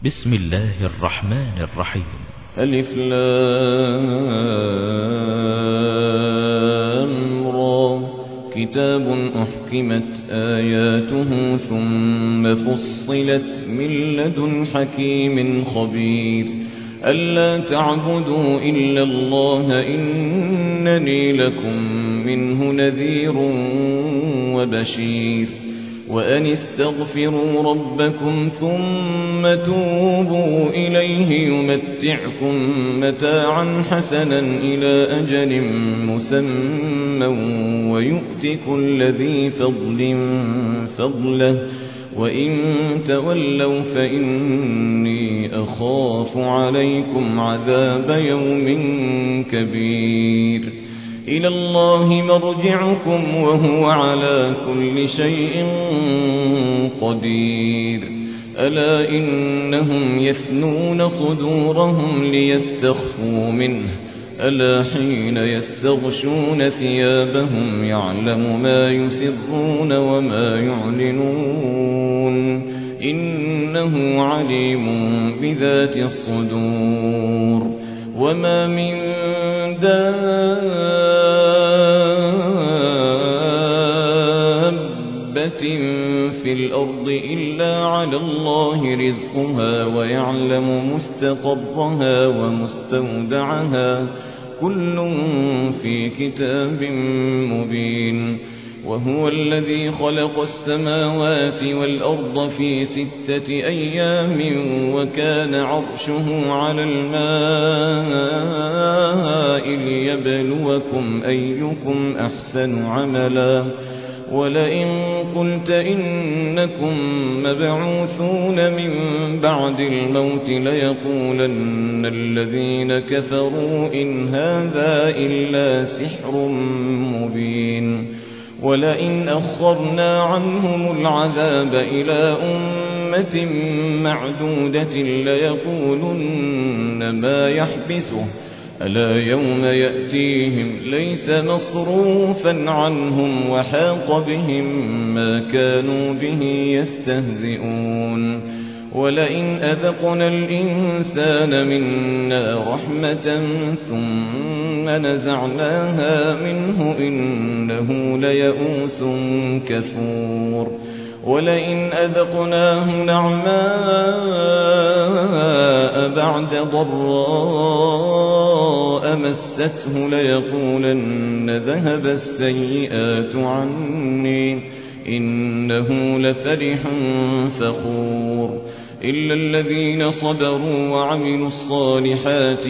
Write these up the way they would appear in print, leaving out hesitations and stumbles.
بسم الله الرحمن الرحيم. ألف لام را كتاب أحكمت آياته ثم فصلت من لدن حكيم خبير ألا تعبدوا إلا الله إنني لكم منه نذير وبشير وأن استغفروا ربكم ثم توبوا إليه يمتعكم متاعا حسنا إلى أجل مسمى ويؤت كل ذي فضل فضله وإن تولوا فإني أخاف عليكم عذاب يوم كبير إلى الله مرجعكم وهو على كل شيء قدير ألا إنهم يثنون صدورهم ليستخفوا منه ألا حين يستغشون ثيابهم يعلم ما يسرون وما يعلنون إنه عليم بذات الصدور وما من دابة في الأرض إلا على الله رزقها ويعلم مستقرها ومستودعها كل في كتاب مبين وهو الذي خلق السماوات والأرض في 6 أيام وكان عرشه على الماء ليبلوكم أيكم أحسن عملا ولئن قلت إنكم مبعوثون من بعد الموت ليقولن الذين كفروا إن هذا إلا سحر مبين ولئن أخرنا عنهم العذاب إلى أمة معدودة ليقولن ما يحبسه ألا يوم يأتيهم ليس مصروفا عنهم وحاق بهم ما كانوا به يستهزئون ولئن أذقنا الإنسان منا رحمة ثم نزعناها منه إنه ليئوس كفور ولئن أذقناه نعماء بعد ضراء مسته ليقولن ذهب السيئات عني إنه لفرح فخور إلا الذين صبروا وعملوا الصالحات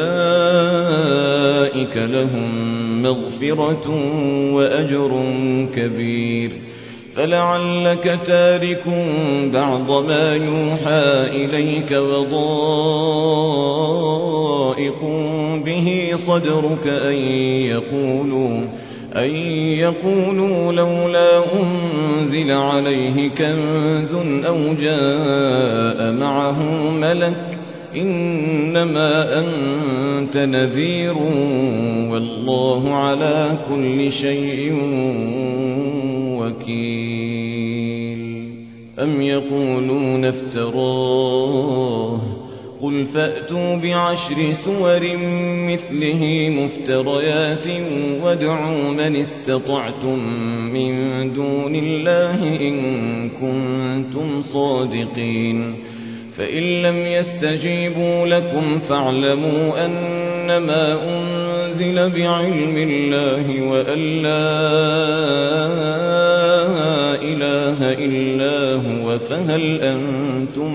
أولئك لهم مغفرة وأجر كبير فلعلك تارك بعض ما يوحى إليك وضائق به صدرك أن يقولوا لولا أنزل عليه كنز أو جاء معه ملك إنما أنت نذير والله على كل شيء وكيل أم يقولون افتراه قل فأتوا ب10 سور مثله مفتريات وادعوا من استطعتم من دون الله إن كنتم صادقين فإن لم يستجيبوا لكم فاعلموا أنما أنزل بعلم الله وأن لا إله إلا هو فهل أنتم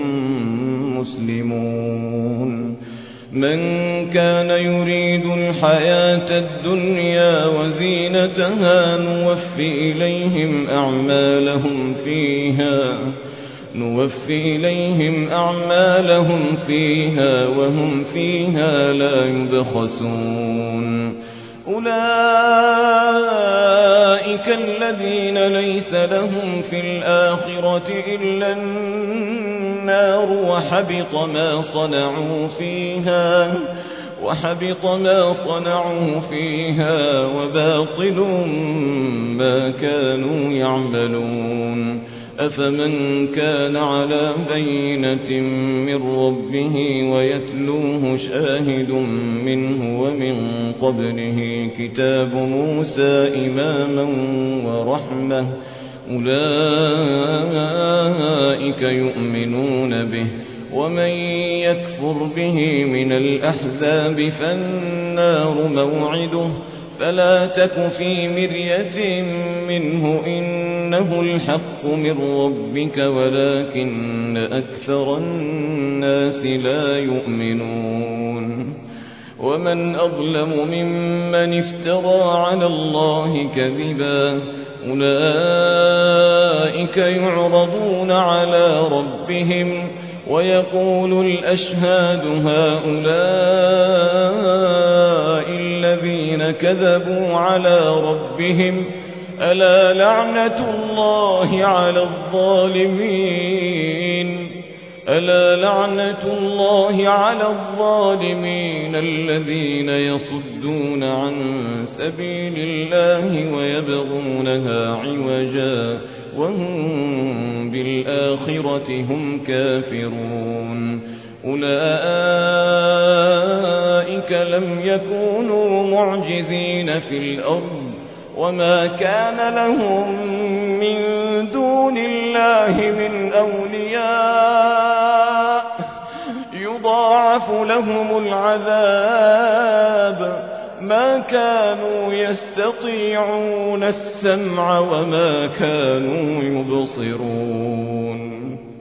مسلمون من كان يريد الحياة الدنيا وزينتها نوفي إليهم أعمالهم فيها وهم فيها لا يبخسون أولئك الذين ليس لهم في الآخرة إلا النار وحبط ما صنعوا فيها وباطل ما كانوا يعملون أفمن كان على بينة من ربه ويتلوه شاهد منه ومن قبله كتاب موسى إماما ورحمة أولئك يؤمنون به ومن يكفر به من الأحزاب فالنار موعده فلا تك في مرية منه إنه الحق من ربك ولكن أكثر الناس لا يؤمنون ومن أظلم ممن افترى على الله كذبا أولئك يعرضون على ربهم ويقول الأشهاد هؤلاء الذين كذبوا على ربهم ألا لعنة الله على الظالمين ألا لعنة الله على الظالمين الذين يصدون عن سبيل الله ويبغونها عوجا وهم بالآخرة هم كافرون أولئك لم يكونوا معجزين في الأرض وما كان لهم من دون الله من أولياء يضاعف لهم العذاب ما كانوا يستطيعون السمع وما كانوا يبصرون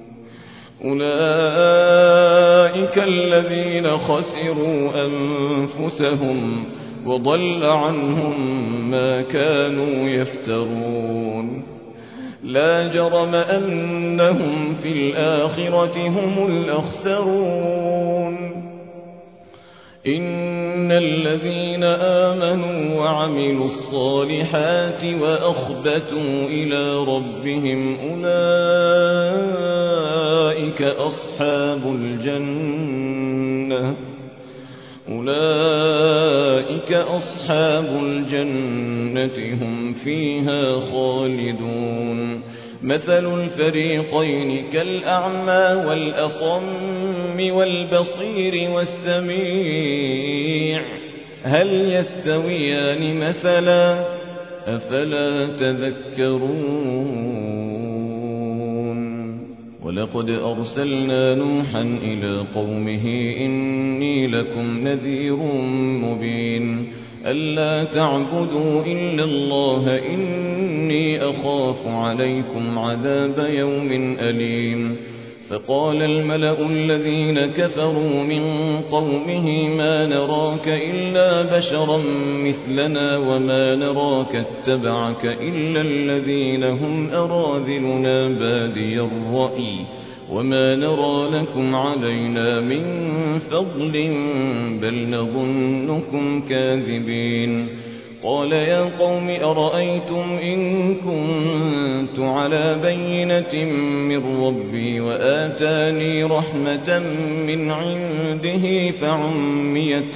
أولئك الذين خسروا أنفسهم وضل عنهم ما كانوا يفترون لا جرم أنهم في الآخرة هم الأخسرون إن الذين آمنوا وعملوا الصالحات وأخبتوا إلى ربهم أولئك أصحاب الجنة هم فيها خالدون مثل الفريقين كالأعمى والأصم والبصير والسميع هل يستويان مثلا أفلا تذكرون ولقد أرسلنا نوحا إلى قومه إني لكم نذير مبين ألا تعبدوا إلا الله إني أخاف عليكم عذاب يوم أليم فقال الملأ الذين كفروا من قومه ما نراك إلا بشرا مثلنا وما نراك اتبعك إلا الذين هم أراذلنا بادي الرأي وما نرى لكم علينا من فضل بل نظنكم كاذبين قال يا قوم أرأيتم إن كنت على بينة من ربي وآتاني رحمة من عنده فعميت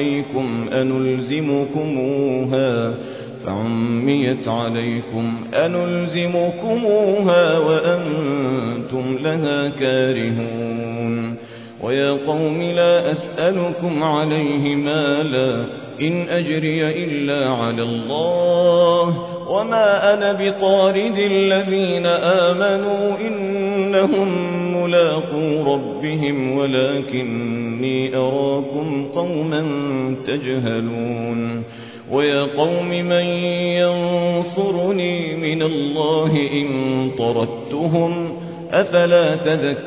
عليكم أنلزمكموها وأنتم لها كارهون ويا قوم لا أسألكم عليه مالا إن أجري إلا على الله وما أنا بطارد الذين آمنوا إنهم ملاقو ربهم ولكني أراكم قوما تجهلون ويا قوم من ينصرني من الله إن طردتهم أفلا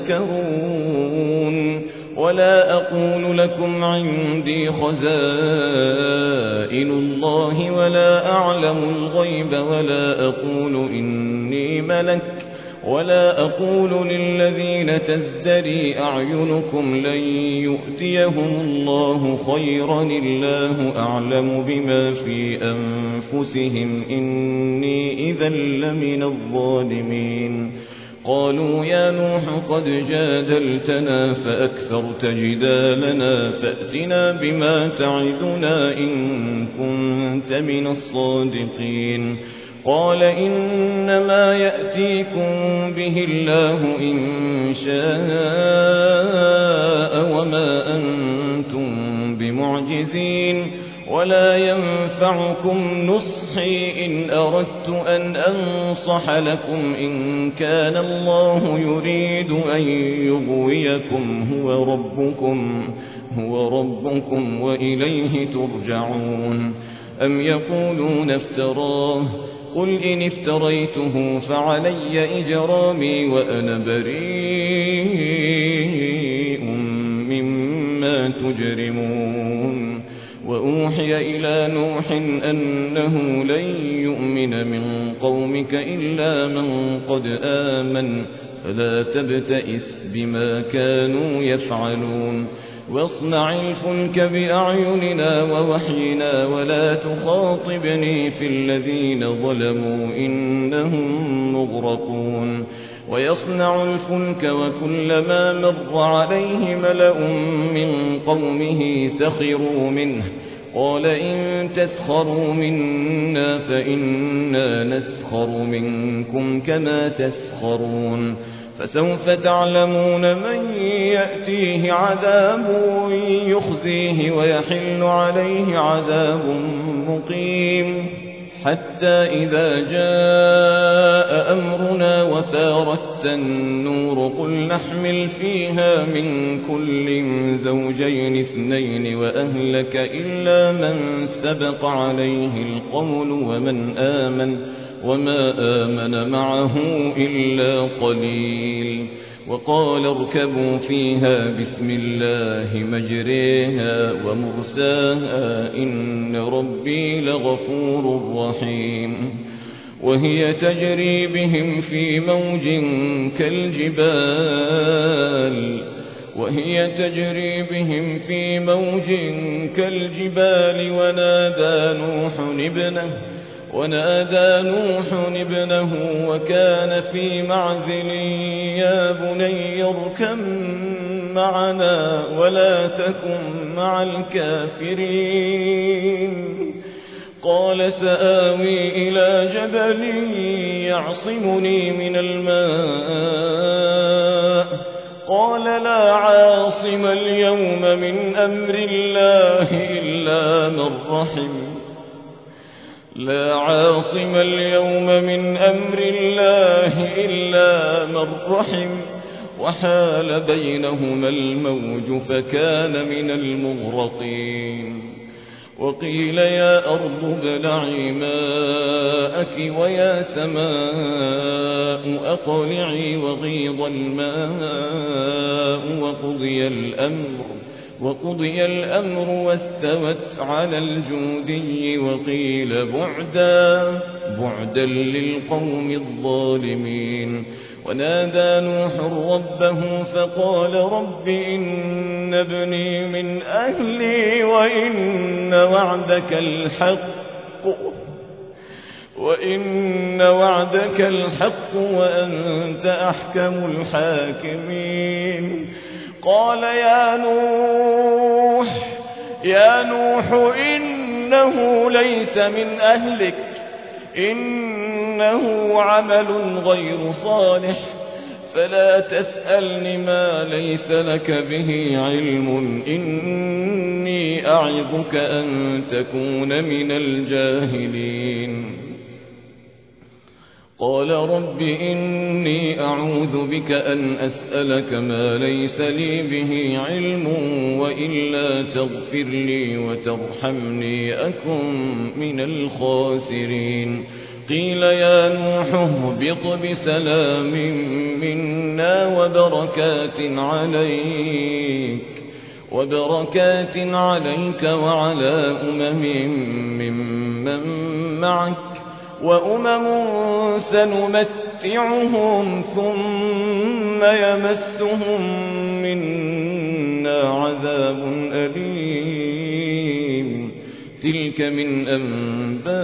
تذكرون ولا أقول لكم عندي خزائن الله ولا أعلم الغيب ولا أقول إني ملك ولا أقول للذين تزدري أعينكم لن يؤتيهم الله خيرا الله أعلم بما في أنفسهم إني إذا لمن الظالمين قالوا يا نوح قد جادلتنا فأكثرت جدالنا فأتنا بما تعدنا إن كنت من الصادقين قال إنما يأتيكم به الله إن شاء وما أنتم بمعجزين ولا ينفعكم نصحي إن أردت أن أنصح لكم إن كان الله يريد أن يغويكم هو ربكم وإليه ترجعون أم يقولون افتراه قل إن افتريته فعلي إجرامي وأنا بريء مما تجرمون وأوحي إلى نوح أنه لن يؤمن من قومك إلا من قد آمن فلا تبتئس بما كانوا يفعلون واصنع الفلك بأعيننا ووحينا ولا تخاطبني في الذين ظلموا إنهم مغرقون ويصنع الفلك وكلما مر عليه ملأ من قومه سخروا منه قال إن تسخروا منا فإنا نسخر منكم كما تسخرون فسوف تعلمون من يأتيه عذاب يخزيه ويحل عليه عذاب مقيم حتى إذا جاء أمرنا وفارت النور قل نحمل فيها من كل زوجين اثنين وأهلك إلا من سبق عليه القول وما آمن معه إلا قليل وقال اركبوا فيها بسم الله مجريها ومرساها إن ربي لغفور رحيم وهي تجري بهم في موج كالجبال ونادى نوح ابنه وكان في معزل يا بني اركب معنا ولا تكن مع الكافرين قال سآوي إلى جبل يعصمني من الماء قال لا عاصم اليوم من أمر الله إلا من رحم وحال بينهما الموج فكان من المغرقين وقيل يا أرض ابلعي ماءك ويا سماء أقلعي وغيض الماء وقضي الأمر واستوت على الجودي وقيل بعدا للقوم الظالمين ونادى نوح ربه فقال رب إن ابني من أهلي وإن وعدك الحق وأنت أحكم الحاكمين قال يا نوح إنه ليس من أهلك إنه عمل غير صالح فلا تسألني ما ليس لك به علم إني أعظك أن تكون من الجاهلين قال رب إني أعوذ بك أن أسألك ما ليس لي به علم وإلا تغفر لي وترحمني أكن من الخاسرين قيل يا نوح اهبط بسلام منا وبركات عليك وعلى ممن معك وأمم سنمتعهم ثم يمسهم منا عذاب أليم تلك من أنباء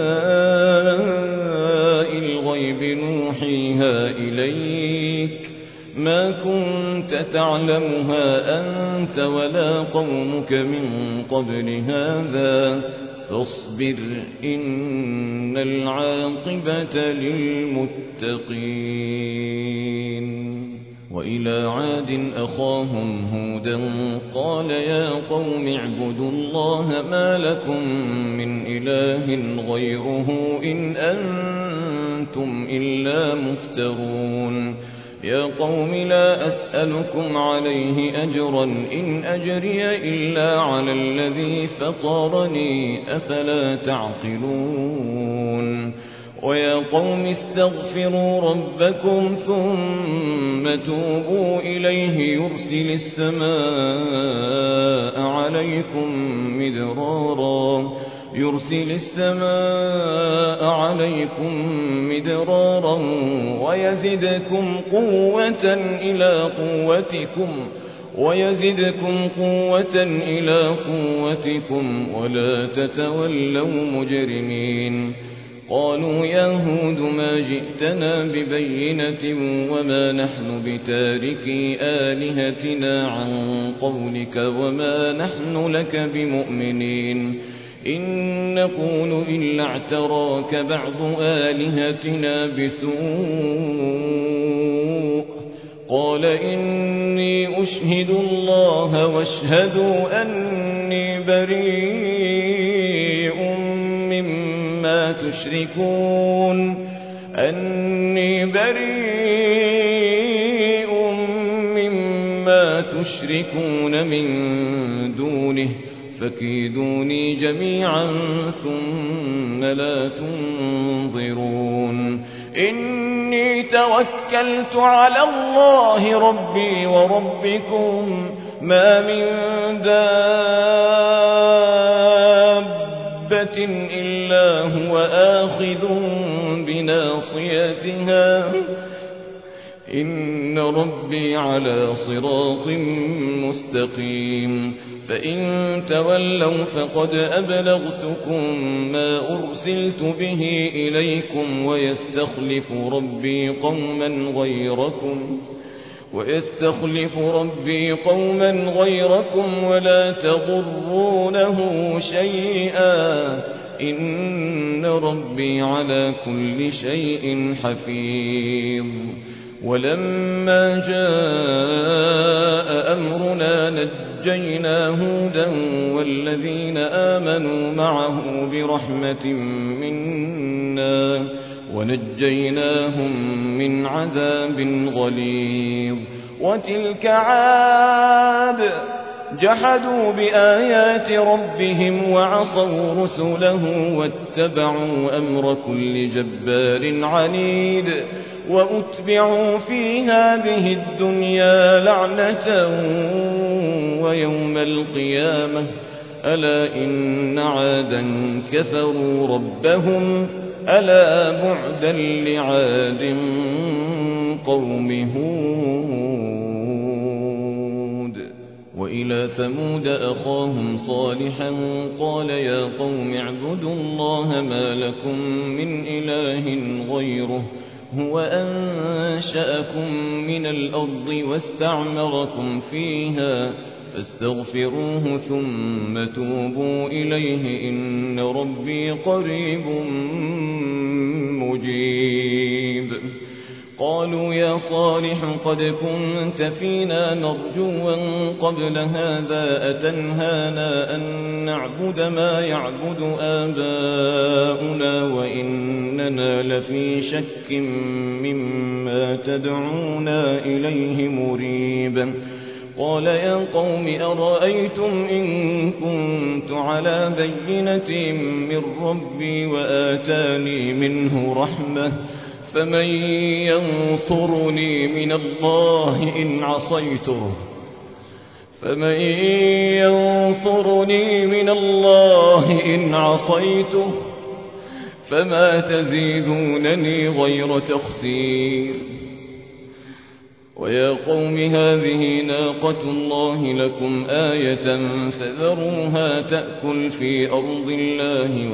الغيب نوحيها إليك ما كنت تعلمها أنت ولا قومك من قبل هذا فاصبر إن العاقبة للمتقين. وإلى عاد أخاهم هودا قال يا قوم اعبدوا الله ما لكم من إله غيره إن أنتم إلا مفترون. يا قوم لا أسألكم عليه أجرا إن أجري إلا على الذي فطرني أفلا تعقلون. ويا قوم استغفروا ربكم ثم توبوا إليه يرسل السماء عليكم مدرارا ويزدكم قوة إلى قوتكم ولا تتولوا مجرمين. قالوا يا هود ما جئتنا ببينة وما نحن بتاركي آلهتنا عن قولك وما نحن لك بمؤمنين إن نقول إلا اعتراك بعض آلهتنا بسوء. قال إني أشهد الله واشهدوا أني بريء مما تشركون من دونه فكيدوني جميعا ثم لا تنظرون. إني توكلت على الله ربي وربكم ما من دابة إلا هو آخذ بناصيتها إن ربي على صراط مستقيم. فإن تولوا فقد أبلغتكم ما أرسلت به إليكم ويستخلف ربي قوما غيركم ولا تضرونه شيئا إن ربي على كل شيء حفيظ. ولما جاء أمرنا نجينا هودا والذين آمنوا معه برحمة منا ونجيناهم من عذاب غليظ. وتلك عاد جحدوا بآيات ربهم وعصوا رسله واتبعوا أمر كل جبار عنيد. وأتبعوا في هذه الدنيا لعنة ويوم القيامة ألا إن عادا كفروا ربهم ألا بعدا لعاد قوم هود. وإلى ثمود أخاهم صالحا قال يا قوم اعبدوا الله ما لكم من إله غيره هو أنشأكم من الأرض واستعمركم فيها فاستغفروه ثم توبوا إليه إن ربي قريب مجيب. قالوا يا صالح قد كنت فينا مرجوا قبل هذا أتنهانا أن نعبد ما يعبد آباؤنا وإننا لفي شك مما تدعونا إليه مريب. قال يا قوم أرأيتم إن كنت على بينة من ربي وآتاني منه رحمة فمن ينصرني من الله إن عصيته فما تزيدونني غير تخسير. ويا قوم هذه ناقة الله لكم آية فذروها تأكل في أرض الله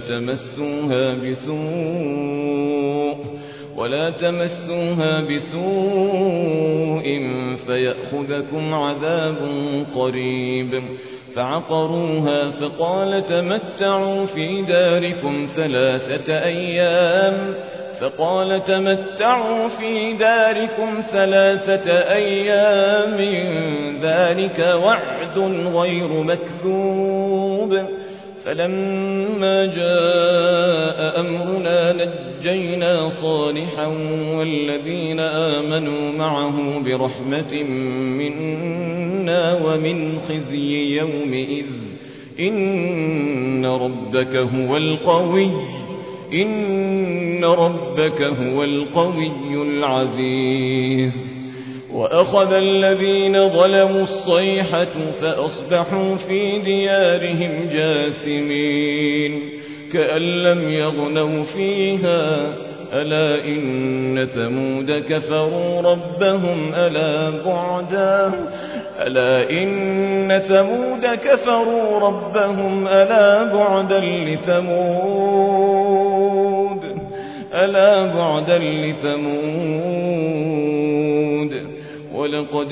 ولا تمسوها بسوء فيأخذكم عذاب قريب. فعقروها فقال تمتعوا في داركم 3 أيام ذلك وعد غير مكذوب. فلما جاء أمرنا نجينا صالحا والذين آمنوا معه برحمة منا ومن خزي يومئذ إن ربك هو القوي العزيز. وأخذ الذين ظلموا الصيحة فأصبحوا في ديارهم جاثمين كأن لم يغنوا فيها ألا إن ثمود كفروا ربهم ألا بعدا لثمود. ولقد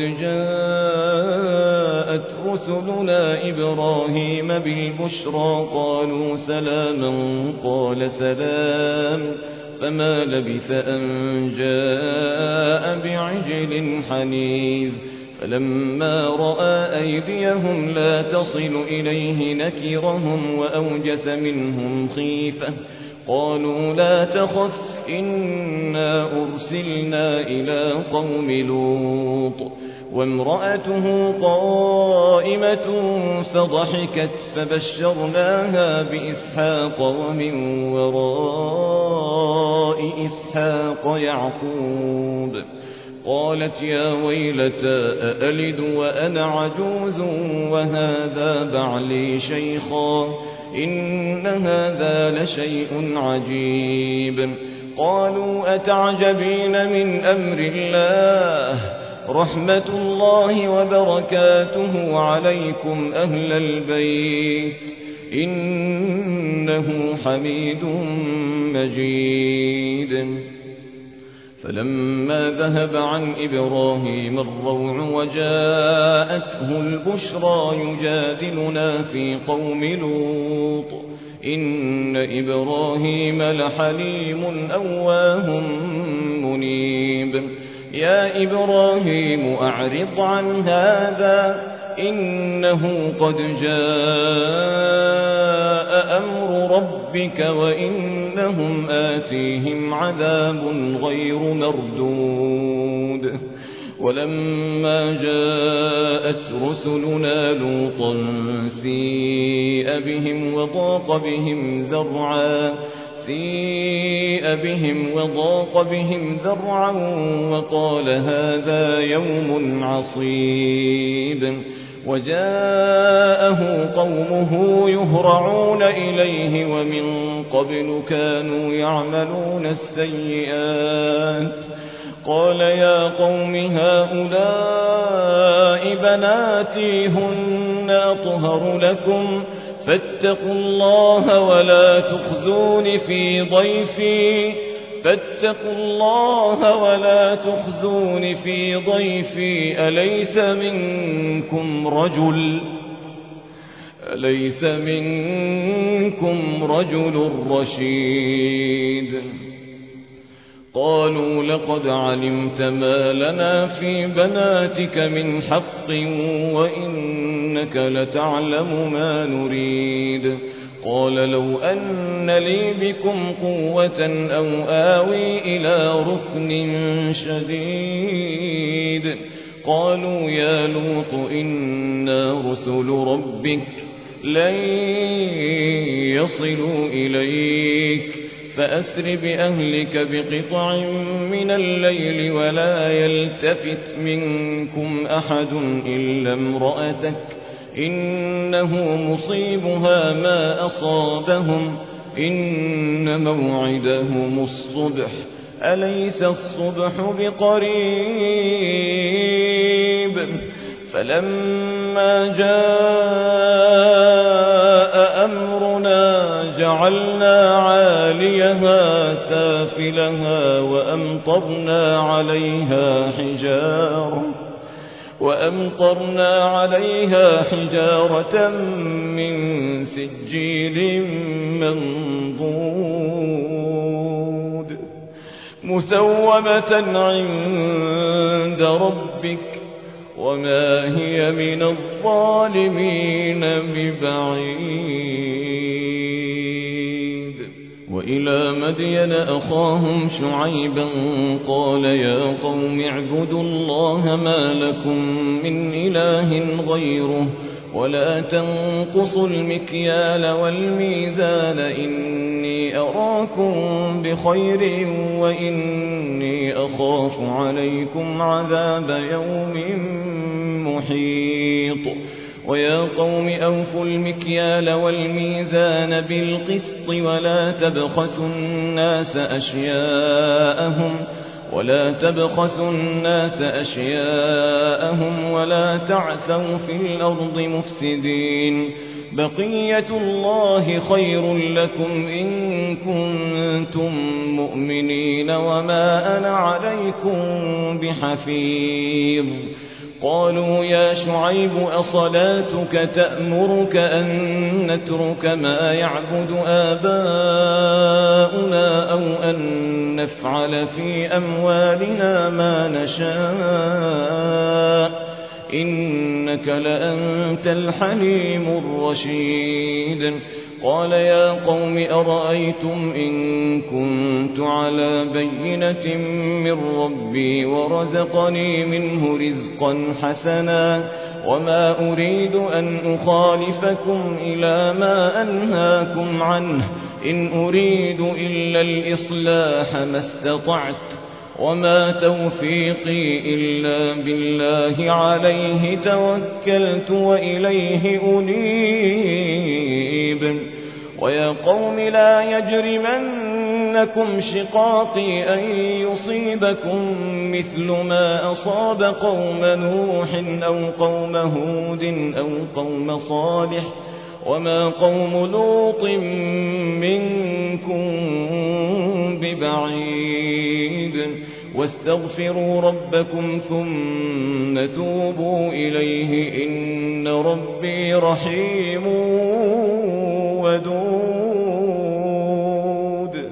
جاءت رسلنا إبراهيم بالبشرى قالوا سلاما قال سلام فما لبث أن جاء بعجل حنيذ. فلما رأى أيديهم لا تصل إليه نكرهم وأوجس منهم خيفة قالوا لا تخف إنا أرسلنا إلى قوم لوط وامرأته قائمة فضحكت فبشرناها بإسحاق ومن وراء إسحاق يعقوب. قالت يا ويلتى أألد وأنا عجوز وهذا بعلي شيخا إن هذا لشيء عجيب. قالوا أتعجبين من أمر الله رحمة الله وبركاته عليكم أهل البيت إنه حميد مجيد. فلما ذهب عن إبراهيم الروع وجاءته البشرى يجادلنا في قوم لوط إن إبراهيم لحليم أواه منيب. يا إبراهيم أعرض عن هذا إنه قد جاء أمر ربك وإنهم آتيهم عذاب غير مردود. ولما جاءت رسلنا لوطا سيء بهم وضاق بهم ذرعا وقال هذا يوم عصيب. وجاءه قومه يهرعون إليه ومن قبل كانوا يعملون السيئات. قال يا قوم هؤلاء بناتي هن أطهر لكم فاتقوا الله ولا تخزون في ضيفي أليس منكم رجل رشيد. قالوا لقد علمت ما لنا في بناتك من حق وإنك لتعلم ما نريد. قال لو أن لي بكم قوة أو آوي إلى ركن شديد. قالوا يا لوط إنا رسل ربك لن يصلوا إليك فأسر بأهلك بقطع من الليل ولا يلتفت منكم أحد إلا امرأتك إنه مصيبها ما أصابهم إن موعدهم الصبح أليس الصبح بقريب. فلما جاء أمرنا جعلنا عاليها سافلها وأمطرنا عليها حجارة من سجيل منضود مسومة عند ربك وما هي من الظالمين ببعيد. وإلى مدين أخاهم شعيبا قال يا قوم اعبدوا الله ما لكم من إله غيره ولا تنقصوا المكيال والميزان إني أراكم بخير وإني أخاف عليكم عذاب يوم محيط. ويا قوم أوفوا المكيال والميزان بالقسط ولا تبخسوا الناس أشياءهم ولا تعثوا في الأرض مفسدين. بقية الله خير لكم إن كنتم مؤمنين وما أنا عليكم بحفيظ. قالوا يا شعيب أصلاتك تأمرك أن نترك ما يعبد آباؤنا أو أن نفعل في أموالنا ما نشاء إنك لأنت الحليم الرشيد. قال يا قوم أرأيتم إن كنت على بينة من ربي ورزقني منه رزقا حسنا وما أريد أن أخالفكم إلى ما أنهاكم عنه إن أريد إلا الإصلاح ما استطعت وما توفيقي إلا بالله عليه توكلت وإليه أنيب. ويا قوم لا يجرمنكم شقاقي أن يصيبكم مثل ما أصاب قوم نوح أو قوم هود أو قوم صالح وما قوم لوط منكم ببعيد. واستغفروا ربكم ثم توبوا إليه إن ربي رحيم ودود.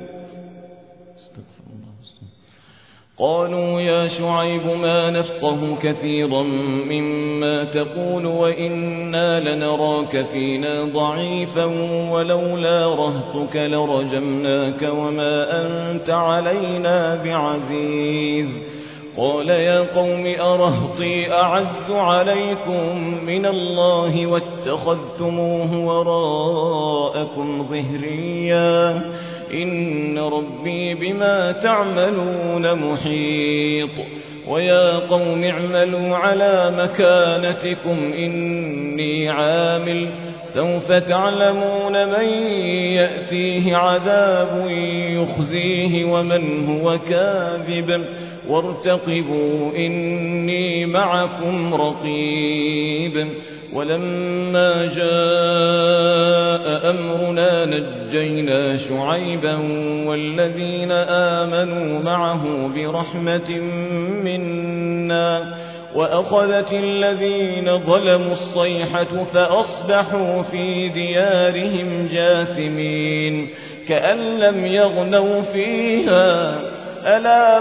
قالوا يا شعيب ما نفقه كثيرا مما تقول وإنا لنراك فينا ضعيفا ولولا رهطك لرجمناك وما أنت علينا بعزيز. قال يا قوم أرهطي أعز عليكم من الله واتخذتموه وراءكم ظهريا إن ربي بما تعملون محيط. ويا قوم اعملوا على مكانتكم إني عامل سوف تعلمون من يأتيه عذاب يخزيه ومن هو كاذب وارتقبوا إني معكم رقيب. ولما جاء أمرنا نجينا شعيبا والذين آمنوا معه برحمة منا وأخذت الذين ظلموا الصيحة فأصبحوا في ديارهم جاثمين كأن لم يغنوا فيها ألا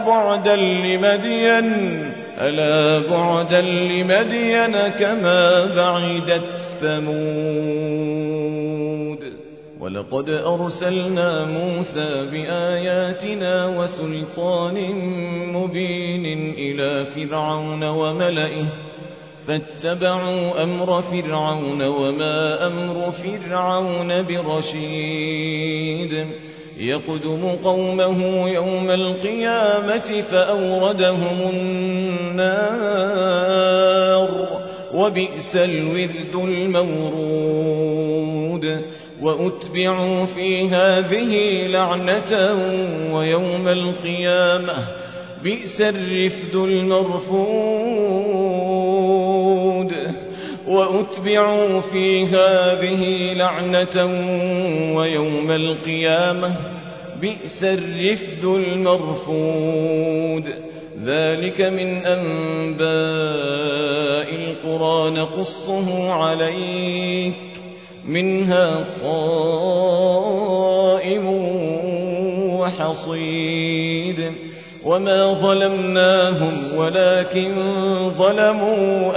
بعدا لمدين كما بعدت ثمود. ولقد أرسلنا موسى بآياتنا وسلطان مبين إلى فرعون وملئه فاتبعوا أمر فرعون وما أمر فرعون برشيد. يقدم قومه يوم القيامة فأوردهم النار وبئس الورد المورود. وأتبعوا في هذه لعنة ويوم القيامة بئس الرفد المرفود. وأتبعوا في هذه لعنة ويوم القيامة بئس الرفد المرفود. ذلك من أنباء القرى نقصه عليك منها قائم وحصيد وما ظلمناهم ولكن ظلموا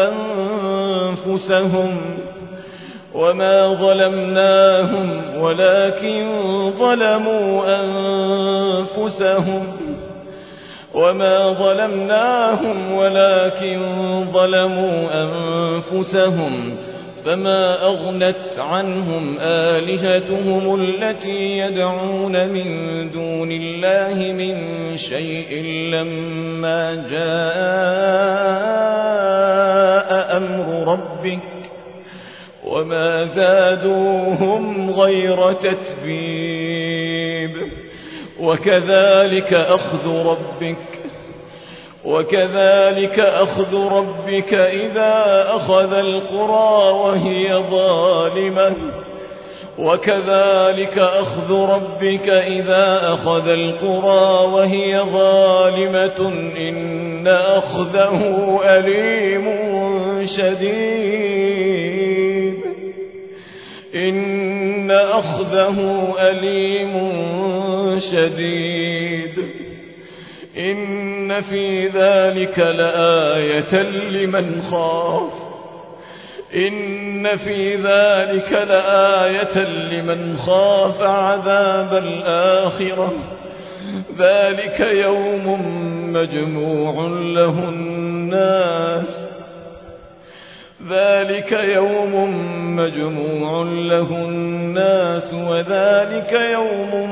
أنفسهم فما أغنت عنهم آلهتهم التي يدعون من دون الله من شيء لما جاء أمر ربك وما زادوهم غير تتبيب وكذلك أخذ ربك إذا أخذ القرى وهي ظالمة إن أخذه أليم شديد إن في ذلك لآية لمن خاف عذاب الآخرة ذلك يوم مجموع له الناس وذلك يوم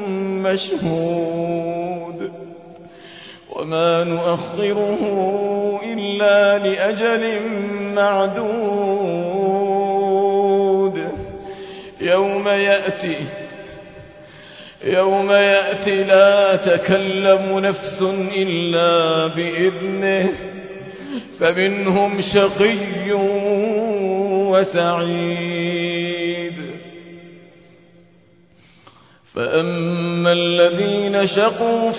مشهود وما نؤخره إلا لأجل معدود يوم يأتي لا تكلم نفس إلا بإذنه فمنهم شقي وسعيد فأما الذين شقوا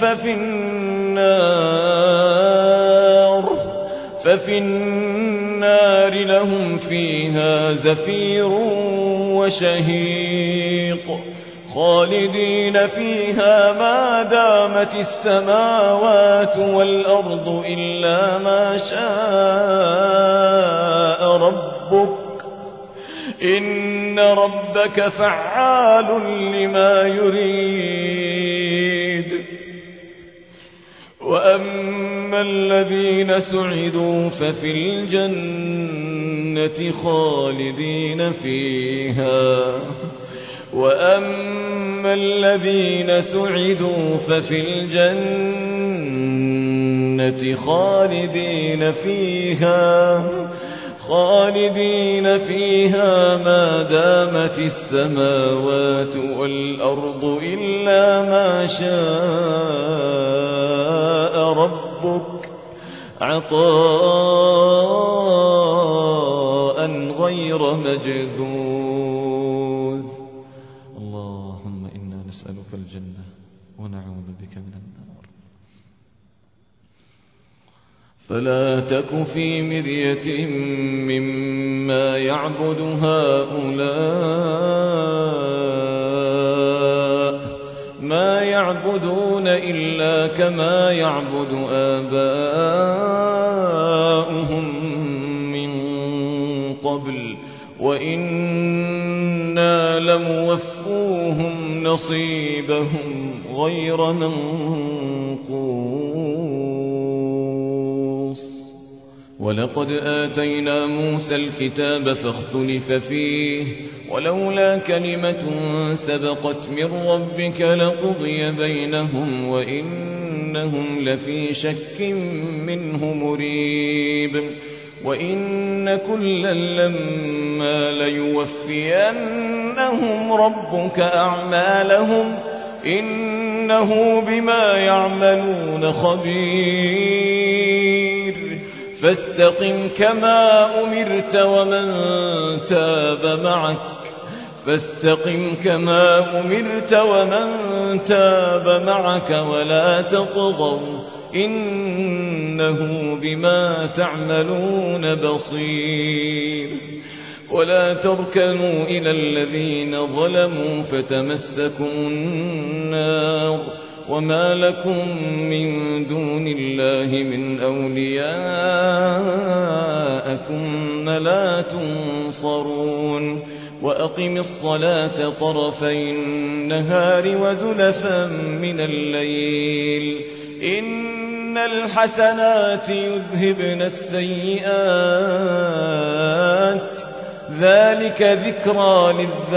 ففي النار لهم فيها زفير وشهيق خالدين فيها ما دامت السماوات والأرض إلا ما شاء ربك إن ربك فعال لما يريد وأما الذين سعدوا ففي الجنة خالدين فيها ما دامت السماوات والأرض إلا ما شاء ربك عطاء غير مجذوذ اللهم إنا نسألك الجنة ونعوذ بك من النار فلا تك في مرية مما يعبد هؤلاء ما يعبدون إلا كما يعبد آباؤهم من قبل وإنا لموفوهم نصيبهم غير منقوص ولقد آتينا موسى الكتاب فاختلف فيه ولولا كلمة سبقت من ربك لقضي بينهم وإنهم لفي شك منه مريب وإن كلا لما ليوفينهم ربك أعمالهم إنه بما يعملون خبير فاستقم كما أمرت ومن تاب معك ولا تطغوا إنه بما تعملون بصير. ولا تركنوا إلى الذين ظلموا فتمسكم النار وما لكم من دون الله من أولياء ثم لا تنصرون. وأقم الصلاة طرفي النهار وزلفا من الليل إن الحسنات يذهبن السيئات ذلك ذكرى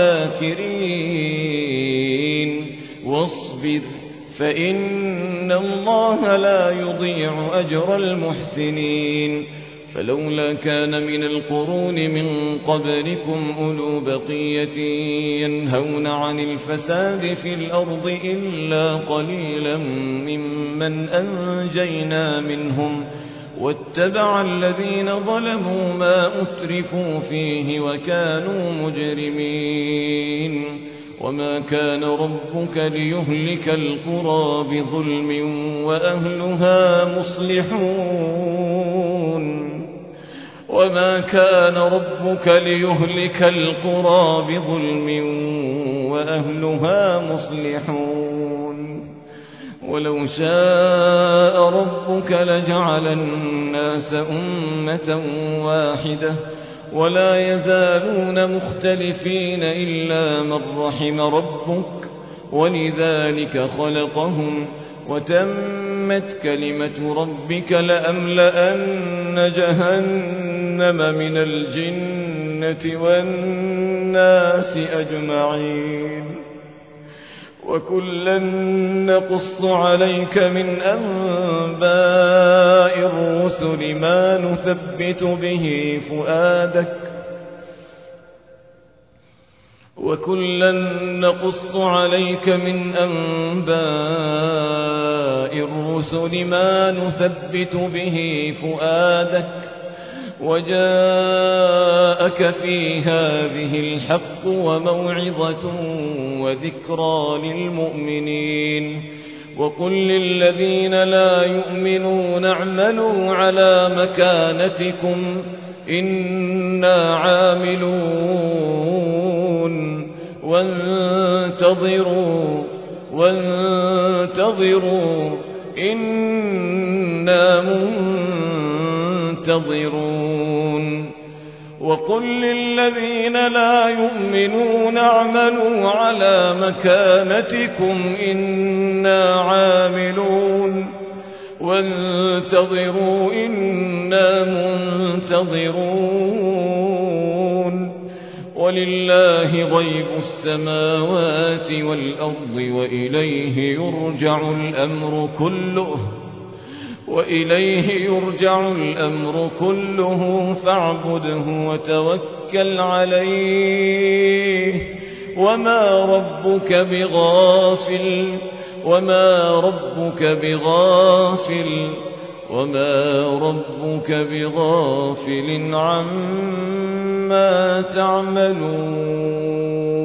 للذاكرين. واصبر فإن الله لا يضيع أجر المحسنين. فلولا كان من القرون من قبلكم أولو بقية ينهون عن الفساد في الأرض إلا قليلا ممن أنجينا منهم واتبع الذين ظلموا ما أترفوا فيه وكانوا مجرمين. وما كان ربك ليهلك القرى بظلم وأهلها مصلحون. وما كان ربك ليهلك القرى بظلم وأهلها مصلحون. ولو شاء ربك لجعل الناس أمة واحدة ولا يزالون مختلفين إلا من رحم ربك ولذلك خلقهم وتمت كلمة ربك لأملأن جهنم من الجنة والناس أجمعين. وكلا نقص عليك من أنباء الرسل ما نثبت به فؤادك وكلا نقص عليك من أنباء الرسل ما نثبت به فؤادك وجاءك في هذه الحق وموعظة وذكرى للمؤمنين. وقل للذين لا يؤمنون اعملوا على مكانتكم إنا عاملون وانتظروا إنا منتظرون. وقل للذين لا يؤمنون اعملوا على مكانتكم إنا عاملون وانتظروا إنا منتظرون. ولله غيب السماوات والأرض وإليه يرجع الأمر كله فاعبده وتوكل عليه وما ربك بغافل عما تعملون.